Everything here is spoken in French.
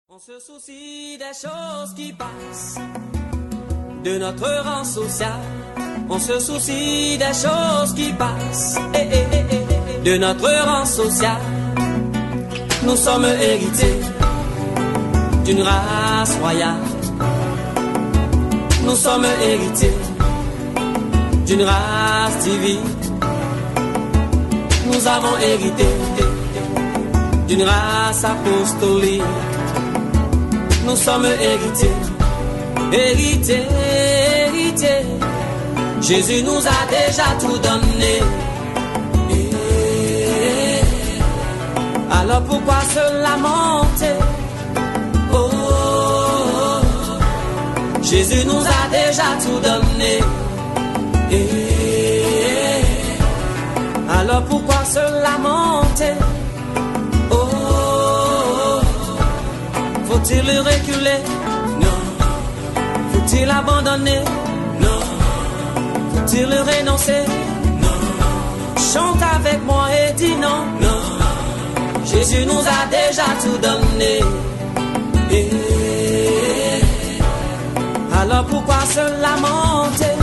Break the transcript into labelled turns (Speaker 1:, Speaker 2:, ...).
Speaker 1: On se soucie des choses qui passent, de notre rang social. On se soucie des choses qui passent, de notre rang social. Nous sommes hérités d'une race royale. Nous sommes hérités d'une race divine. Nous avons hérité d'une race apostolique. Nous sommes hérités, hérités, hérités. Jésus nous a déjà tout donné. Alors pourquoi se lamenter? Oh, Jésus nous a déjà tout donné. Alors pourquoi se lamenter? Faut-il reculer? Non. Faut-il abandonner? Non. Faut-il renoncer? Non. Chante avec moi et dis non. Non. Jésus nous a déjà tout donné. Alors pourquoi se lamenter?